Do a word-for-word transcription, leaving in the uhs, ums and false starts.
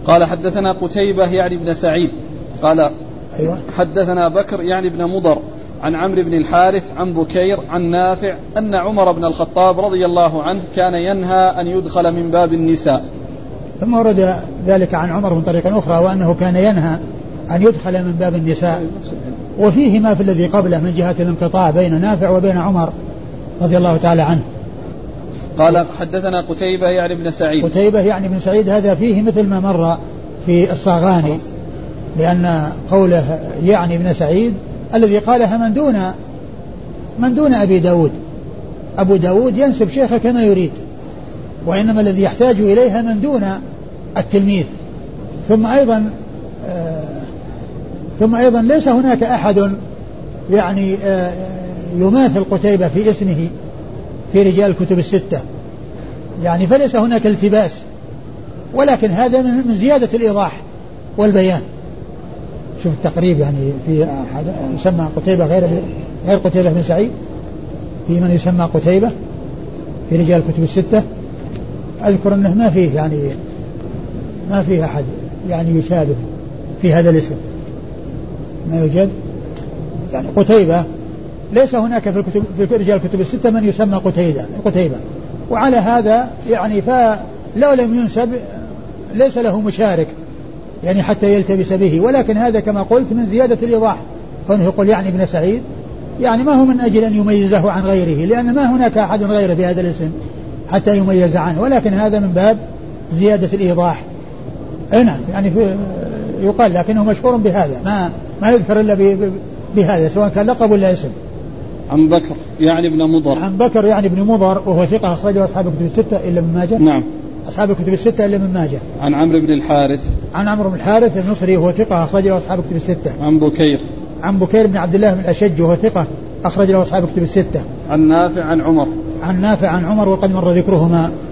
قال حدثنا قتيبة يعني بن سعيد قال أيوة. حدثنا بكر يعني بن مضر عن عمرو بن الحارث عن بكير عن نافع أن عمر بن الخطاب رضي الله عنه كان ينهى أن يدخل من باب النساء. ثم ورد ذلك عن عمر من طريق أخرى وأنه كان ينهى أن يدخل من باب النساء، وفيه ما في الذي قبله من جهة الانقطاع بين نافع وبين عمر رضي الله تعالى عنه. قال حدثنا قتيبة يعني بن سعيد. قتيبة يعني بن سعيد هذا فيه مثل ما مر في الصاغاني، لأن قوله يعني بن سعيد الذي قالها من دون من دون أبي داود. أبو داود ينسب شيخه كما يريد، وإنما الذي يحتاج إليها من دون التلميذ. ثم أيضا آه ثم أيضا ليس هناك أحد يعني آه يماثل قتيبة في اسمه في رجال الكتب الستة، يعني فليس هناك التباس، ولكن هذا من زيادة الإيضاح والبيان. شوف التقريب يعني في أحد يسمى قتيبة غير غير قتيبة بن سعيد، في من يسمى قتيبة في رجال الكتب الستة. أذكر أنه ما فيه يعني ما فيه أحد يعني يشابه في هذا الاسم، ما يوجد يعني قتيبة. ليس هناك في الكتب في رجال الكتب الستة من يسمى قتيبة قتيبة وعلى هذا يعني فلو لم ينسب ليس له مشارك يعني حتى يلتبس به، ولكن هذا كما قلت من زيادة الإيضاح، كونه يقول يعني ابن سعيد يعني ما هو من أجل أن يميزه عن غيره، لأن ما هناك أحد غيره بهذا الاسم حتى يميز عنه، ولكن هذا من باب زيادة الإيضاح. نعم يعني يقال لكنه مشهور بهذا، ما ما يذكر إلا بهذا سواء كان لقب ولا اسم. عن بكر يعني ابن مضر. عن بكر يعني ابن مضر وهو ثقة أخرجه أصحاب الكتب الستة إلا من ماجه. نعم أصحاب الكتب الستة إلا من ماجه. عن عمرو بن الحارث. عن عمرو بن الحارث النصري وهو ثقة أخرج له أصحاب الكتب الستة. عن بكير. عن بكير بن عبد الله بن الأشج وهو ثقة أخرج له أصحاب الكتب الستة. عن نافع عن عمر. عن نافع عن عمر وقد مر ذكرهما